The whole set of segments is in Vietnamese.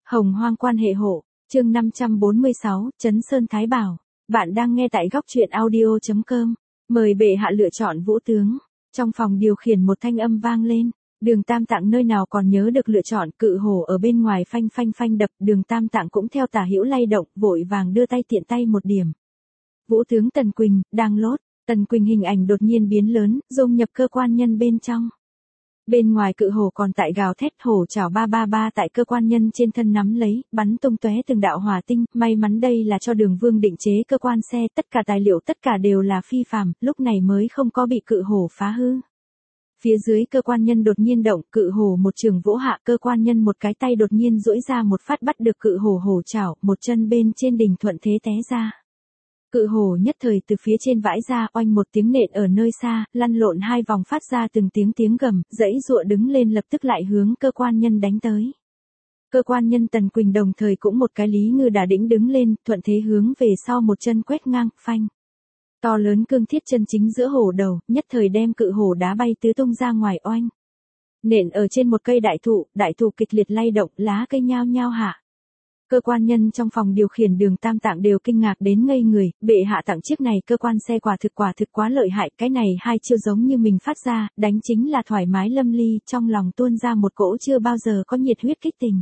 Hồng hoang quan hệ hộ, chương 546, Trấn Sơn Thái Bảo. Bạn đang nghe tại góc truyện audio.com. Mời bệ hạ lựa chọn vũ tướng. Trong phòng điều khiển một thanh âm vang lên. Đường Tam Tạng nơi nào còn nhớ được lựa chọn, cự hổ ở bên ngoài phanh phanh phanh đập. Đường Tam Tạng cũng theo tả hữu lay động, vội vàng đưa tay tiện tay một điểm. Vũ tướng Tần Quỳnh, đang lốt. Tần Quỳnh hình ảnh đột nhiên biến lớn, dung nhập cơ quan nhân bên trong. Bên ngoài cự hổ còn tại gào thét, hổ chảo 333 tại cơ quan nhân trên thân nắm lấy, bắn tung tóe từng đạo hỏa tinh, may mắn đây là cho Đường Vương định chế cơ quan xe, tất cả tài liệu tất cả đều là phi phàm, lúc này mới không có bị cự hổ phá hư. Phía dưới cơ quan nhân đột nhiên động, cự hổ một trường vỗ hạ, cơ quan nhân một cái tay đột nhiên duỗi ra một phát bắt được cự hổ hổ chảo, một chân bên trên đỉnh thuận thế té ra. Cự hổ nhất thời từ phía trên vãi ra, oanh một tiếng nện ở nơi xa, lăn lộn hai vòng phát ra từng tiếng gầm, dãy giụa đứng lên lập tức lại hướng cơ quan nhân đánh tới. Cơ quan nhân Tần Quỳnh đồng thời cũng một cái lý ngư đả đĩnh đứng lên, thuận thế hướng về sau một chân quét ngang, phanh. To lớn cương thiết chân chính giữa hổ đầu, nhất thời đem cự hổ đá bay tứ tung ra ngoài oanh. Nện ở trên một cây đại thụ kịch liệt lay động, lá cây nhao nhao hạ. Cơ quan nhân trong phòng điều khiển Đường Tam Tạng đều kinh ngạc đến ngây người, bệ hạ tặng chiếc này cơ quan xe quả thực quá lợi hại, cái này hai chiêu giống như mình phát ra, đánh chính là thoải mái lâm ly, trong lòng tuôn ra một cỗ chưa bao giờ có nhiệt huyết kích tình.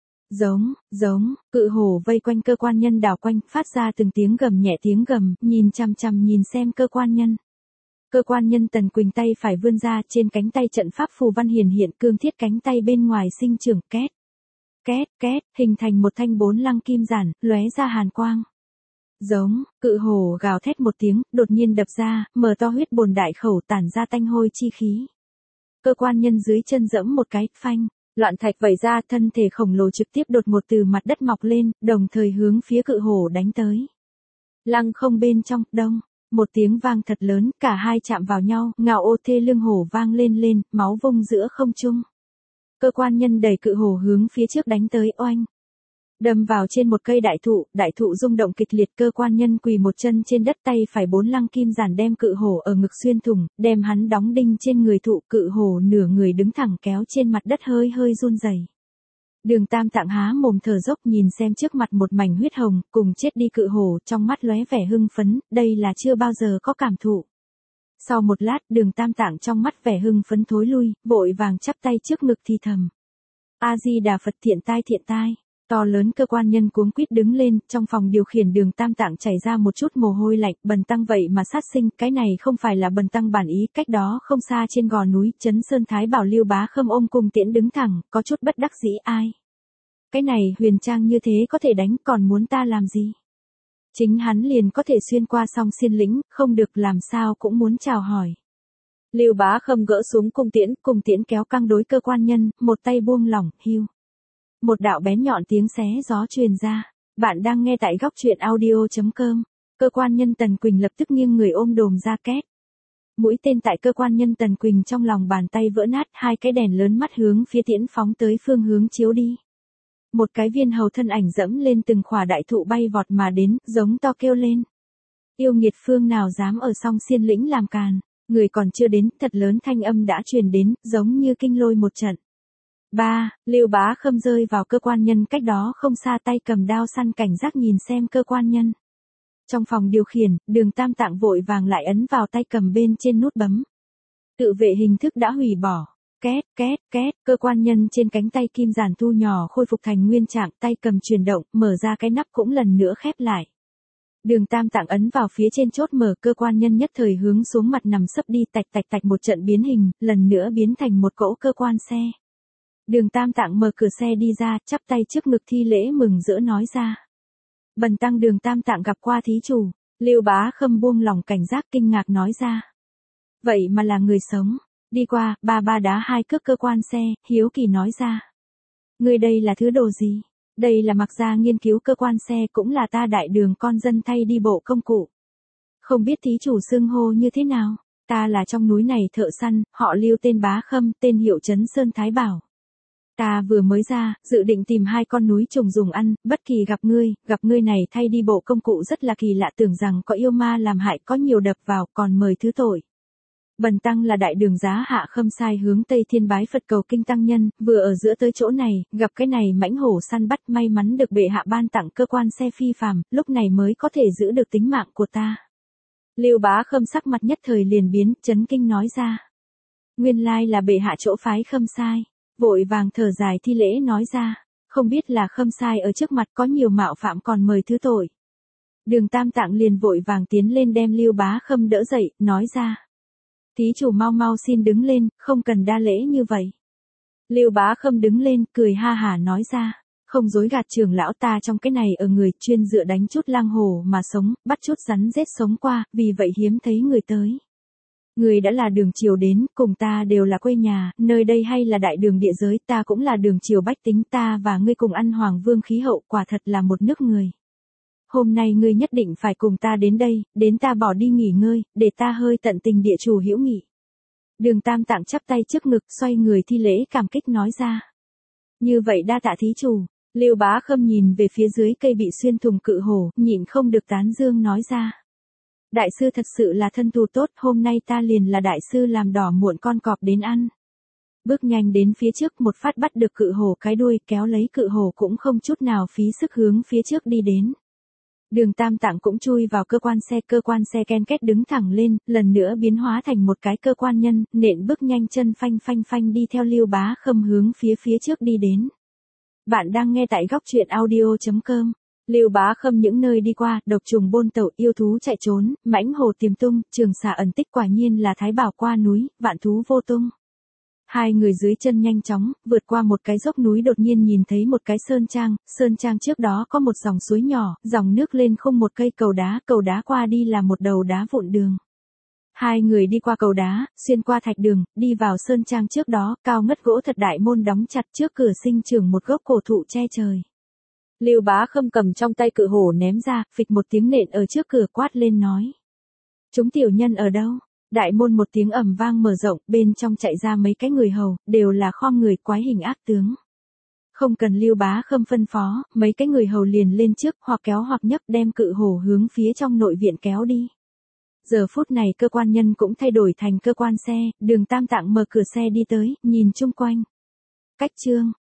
Giống, cự hổ vây quanh cơ quan nhân đảo quanh, phát ra từng tiếng gầm, nhìn chằm nhìn xem cơ quan nhân. Cơ quan nhân Tần Quỳnh tay phải vươn ra, trên cánh tay trận pháp phù văn hiển hiện, cương thiết cánh tay bên ngoài sinh trưởng két. Két, hình thành một thanh 4 lăng kim giản, lóe ra hàn quang. Giống, cự hổ gào thét một tiếng, đột nhiên đập ra, mở to huyết bồn đại khẩu tản ra tanh hôi chi khí. Cơ quan nhân dưới chân dẫm một cái, phanh, loạn thạch vẩy ra, thân thể khổng lồ trực tiếp đột ngột từ mặt đất mọc lên, đồng thời hướng phía cự hổ đánh tới. Lăng không bên trong, đông, một tiếng vang thật lớn, cả hai chạm vào nhau, ngạo ô thê lưng hổ vang lên, máu vung giữa không trung. Cơ quan nhân đẩy cự hổ hướng phía trước đánh tới, oanh. Đâm vào trên một cây đại thụ rung động kịch liệt, cơ quan nhân quỳ một chân trên đất, tay phải 4 lăng kim giản đem cự hổ ở ngực xuyên thủng, đem hắn đóng đinh trên người thụ, cự hổ nửa người đứng thẳng kéo trên mặt đất hơi run rẩy. Đường Tam Tạng há mồm thở dốc nhìn xem trước mặt một mảnh huyết hồng, cùng chết đi cự hổ, trong mắt lóe vẻ hưng phấn, đây là chưa bao giờ có cảm thụ. Sau một lát, Đường Tam Tạng trong mắt vẻ hưng phấn thối lui, vội vàng chắp tay trước ngực thì thầm. A-di-đà Phật, thiện tai. To lớn cơ quan nhân cuống quýt đứng lên, trong phòng điều khiển Đường Tam Tạng chảy ra một chút mồ hôi lạnh, bần tăng vậy mà sát sinh, cái này không phải là bần tăng bản ý, cách đó không xa trên gò núi, Trấn Sơn Thái Bảo Lưu Bá Khâm ôm cung tiễn đứng thẳng, có chút bất đắc dĩ ai. Cái này huyền trang như thế có thể đánh, còn muốn ta làm gì? Chính hắn liền có thể xuyên qua song xiên lĩnh, không được làm sao cũng muốn chào hỏi. Lưu Bá Khâm gỡ xuống cung tiễn kéo căng đối cơ quan nhân, một tay buông lỏng, hưu. Một đạo bén nhọn tiếng xé gió truyền ra. Bạn đang nghe tại góc truyện audio.com. Cơ quan nhân Tần Quỳnh lập tức nghiêng người ôm đồm ra két. Mũi tên tại cơ quan nhân Tần Quỳnh trong lòng bàn tay vỡ nát, hai cái đèn lớn mắt hướng phía tiễn phóng tới phương hướng chiếu đi. Một cái viên hầu thân ảnh dẫm lên từng khỏa đại thụ bay vọt mà đến, giống to kêu lên. Yêu nghiệt phương nào dám ở song xiên lĩnh làm càn, người còn chưa đến, thật lớn thanh âm đã truyền đến, giống như kinh lôi một trận. Lưu Bá Khâm rơi vào cơ quan nhân cách đó không xa, tay cầm đao săn cảnh giác nhìn xem cơ quan nhân. Trong phòng điều khiển, Đường Tam Tạng vội vàng lại ấn vào tay cầm bên trên nút bấm. Tự vệ hình thức đã hủy bỏ. Két, cơ quan nhân trên cánh tay kim giản thu nhỏ khôi phục thành nguyên trạng, tay cầm chuyển động, mở ra cái nắp cũng lần nữa khép lại. Đường Tam Tạng ấn vào phía trên chốt mở, cơ quan nhân nhất thời hướng xuống mặt nằm sấp đi, tạch một trận biến hình, lần nữa biến thành một cỗ cơ quan xe. Đường Tam Tạng mở cửa xe đi ra, chắp tay trước ngực thi lễ mừng rỡ nói ra. Bần tăng Đường Tam Tạng gặp qua thí chủ. Lưu Bá Khâm buông lòng cảnh giác kinh ngạc nói ra. Vậy mà là người sống. Đi qua, ba đá hai cước cơ quan xe, hiếu kỳ nói ra. Người đây là thứ đồ gì? Đây là mặc ra nghiên cứu cơ quan xe, cũng là ta Đại Đường con dân thay đi bộ công cụ. Không biết thí chủ xưng hô như thế nào? Ta là trong núi này thợ săn, họ Lưu tên Bá Khâm, tên hiệu Trấn Sơn Thái Bảo. Ta vừa mới ra, dự định tìm 2 con núi trùng dùng ăn, bất kỳ gặp ngươi này thay đi bộ công cụ rất là kỳ lạ, tưởng rằng có yêu ma làm hại, có nhiều đập vào, còn mời thứ tội. Bần tăng là đại đường giá hạ Khâm Sai hướng Tây Thiên bái Phật cầu kinh tăng nhân, vừa ở giữa tới chỗ này, gặp cái này mãnh hổ săn bắt, may mắn được bệ hạ ban tặng cơ quan xe phi phàm, lúc này mới có thể giữ được tính mạng của ta. Lưu Bá Khâm sắc mặt nhất thời liền biến, chấn kinh nói ra. Nguyên lai là bệ hạ chỗ phái Khâm Sai, vội vàng thở dài thi lễ nói ra, không biết là Khâm Sai ở trước mặt có nhiều mạo phạm còn mời thứ tội. Đường Tam Tạng liền vội vàng tiến lên đem Lưu Bá Khâm đỡ dậy, nói ra. Thí chủ mau mau xin đứng lên, không cần đa lễ như vậy. Lưu Bá Khâm đứng lên, cười ha hả nói ra, không dối gạt trưởng lão, ta trong cái này ở người chuyên dựa đánh chút lang hồ mà sống, bắt chút rắn rết sống qua, vì vậy hiếm thấy người tới. Người đã là đường triều đến, cùng ta đều là quê nhà, nơi đây hay là đại đường địa giới, ta cũng là đường triều bách tính, ta và ngươi cùng ăn hoàng vương khí hậu, quả thật là một nước người. Hôm nay ngươi nhất định phải cùng ta đến đây, đến ta bỏ đi nghỉ ngơi, để ta hơi tận tình địa chủ hữu nghị. Đường Tam Tạng chắp tay trước ngực, xoay người thi lễ cảm kích nói ra. Như vậy đa tạ thí chủ. Lưu Bá Khâm nhìn về phía dưới cây bị xuyên thủng cự hổ, nhịn không được tán dương nói ra. Đại sư thật sự là thân tu tốt, hôm nay ta liền là đại sư làm đỏ muộn con cọp đến ăn. Bước nhanh đến phía trước, một phát bắt được cự hổ cái đuôi, kéo lấy cự hổ cũng không chút nào phí sức hướng phía trước đi đến. Đường Tam Tạng cũng chui vào cơ quan xe ken két đứng thẳng lên, lần nữa biến hóa thành một cái cơ quan nhân, nện bước nhanh chân phanh phanh phanh đi theo Lưu Bá Khâm hướng phía trước đi đến. Bạn đang nghe tại góc truyện audio.com. Lưu Bá Khâm những nơi đi qua, độc trùng bôn tẩu, yêu thú chạy trốn, mãnh hồ tiềm tung, trường xà ẩn tích, quả nhiên là thái bảo qua núi, vạn thú vô tung. Hai người dưới chân nhanh chóng, vượt qua một cái dốc núi, đột nhiên nhìn thấy một cái sơn trang trước đó có một dòng suối nhỏ, dòng nước lên khung một cây cầu đá qua đi là một đầu đá vụn đường. Hai người đi qua cầu đá, xuyên qua thạch đường, đi vào sơn trang trước đó, cao ngất gỗ thật đại môn đóng chặt, trước cửa sinh trưởng một gốc cổ thụ che trời. Lưu Bá Khâm cầm trong tay cự hổ ném ra, phịch một tiếng nện ở trước cửa, quát lên nói. Chúng tiểu nhân ở đâu? Đại môn một tiếng ầm vang mở rộng, bên trong chạy ra mấy cái người hầu, đều là khom người quái hình ác tướng. Không cần Lưu Bá Khâm phân phó, mấy cái người hầu liền lên trước, hoặc kéo hoặc nhấc đem cự hổ hướng phía trong nội viện kéo đi. Giờ phút này cơ quan nhân cũng thay đổi thành cơ quan xe, Đường Tam Tạng mở cửa xe đi tới, nhìn chung quanh. Cách chương